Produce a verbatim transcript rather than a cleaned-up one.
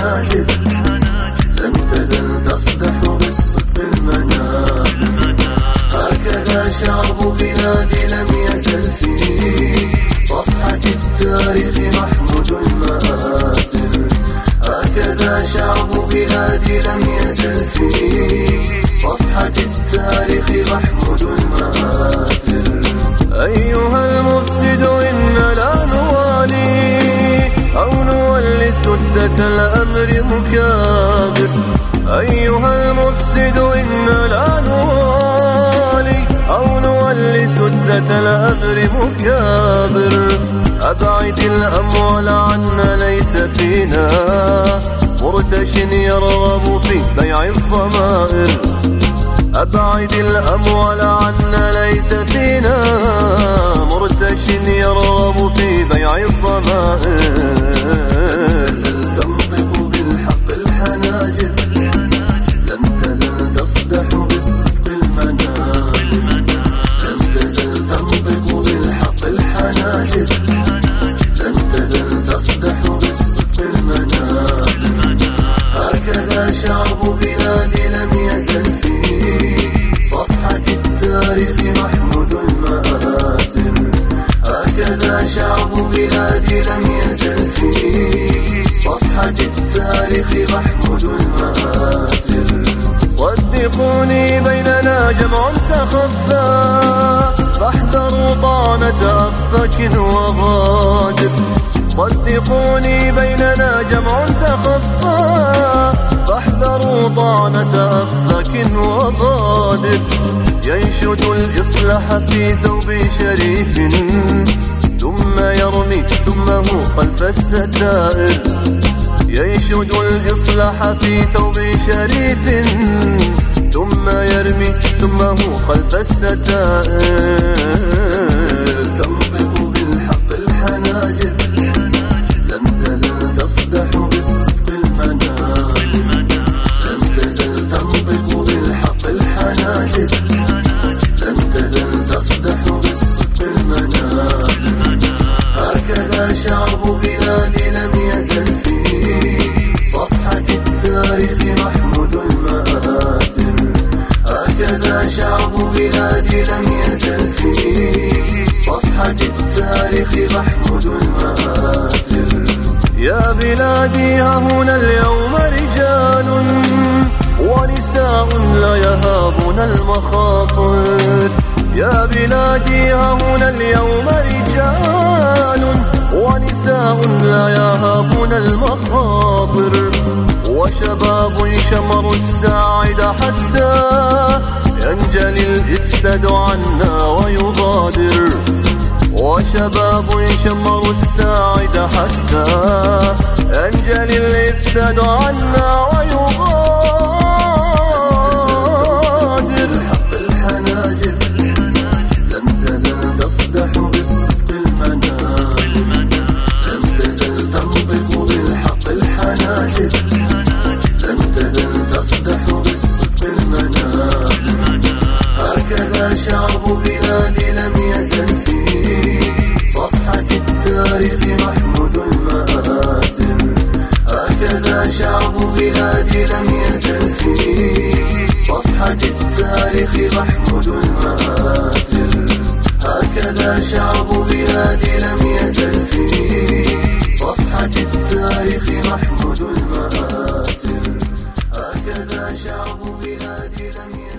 الحناجر، لم تزل تصدح بالصدق المنابر. هكذا شعب بلادي لم يزل في صفحة التاريخ محمود المآثر. هكذا شعب بلادي لم يزل في صفحة التاريخ محمود المآثر. أيها المفسد إن لا نوالي أو نولي سدة الأمر مكابر. أيها المفسد إن لا نوالي أو نولي سدة الأمر مكابر. أبعد الأموال عنا ليس فينا مرتش يرغب في بيع الضمائر. أبعد الأموال عنا ليس فينا مرتش يرغب في بيع الضمائر. تزل تنطق بالحق الحناجر، لم تزل تصدح بالصدق المنابر. لم تزل تنطق بالحق الحناجر، لم تزل تصدح بالصدق المنابر. هكذا شعب بلادي لم يزل في صفحة التاريخ محمود المآثر. هكذا شعب بلادي لم يزل في صفحة التاريخ محمود المآثر. صدقوني بيننا جمع تخفى، فاحذروا طعنة أفك وغادر. صدقوني بيننا جمع تخفى، فاحذروا طعنة أفك وغادر. ينشد الإصلاح في ثوب شريف ثم يرمي سمه خلف الستائر. ينشد الإصلاح في ثوب شريف ثم يرمي سمه خلف الستائر. تنطق بالحق الحناجر، لم تزل تصدح بالصدق المنابر. لم تزل تنطق بالحق الحناجر، لم تزل تصدح بالصدق المنابر. هكذا شعب بلادي لم يزل في صفحة التاريخ محمود المآثر. هكذا شعب بلادي لم يزل في صفحة التاريخ محمود المآثر. يا بلادي ها هنا اليوم رجال ونساء لا يهابون المخاطر. يا بلادي ها هنا اليوم رجال ونساء لا يهابون المخاطر. وشباب شمروا الساعد حتى ينجلي الإفساد عنا ويغادر. وشباب شمروا الساعد حتى ينجلي الإفساد عنا ويغادر. حق الحناجر، لم تزل تصدح بالصدق المنابر. لم تزل تنطق بالحق الحناجر، لم تزل تصدح بالصدق المنابر. هكذا شعب بلادي لم يزل في صفحة التاريخ محمود المآثر. هكذا شعب بلادي لم يزل في صفحة التاريخ محمود المآثر. هكذا شعب بلادي لم يزل في صفحة التاريخ محمود المآثر. هكذا شعب بلادي لم يزل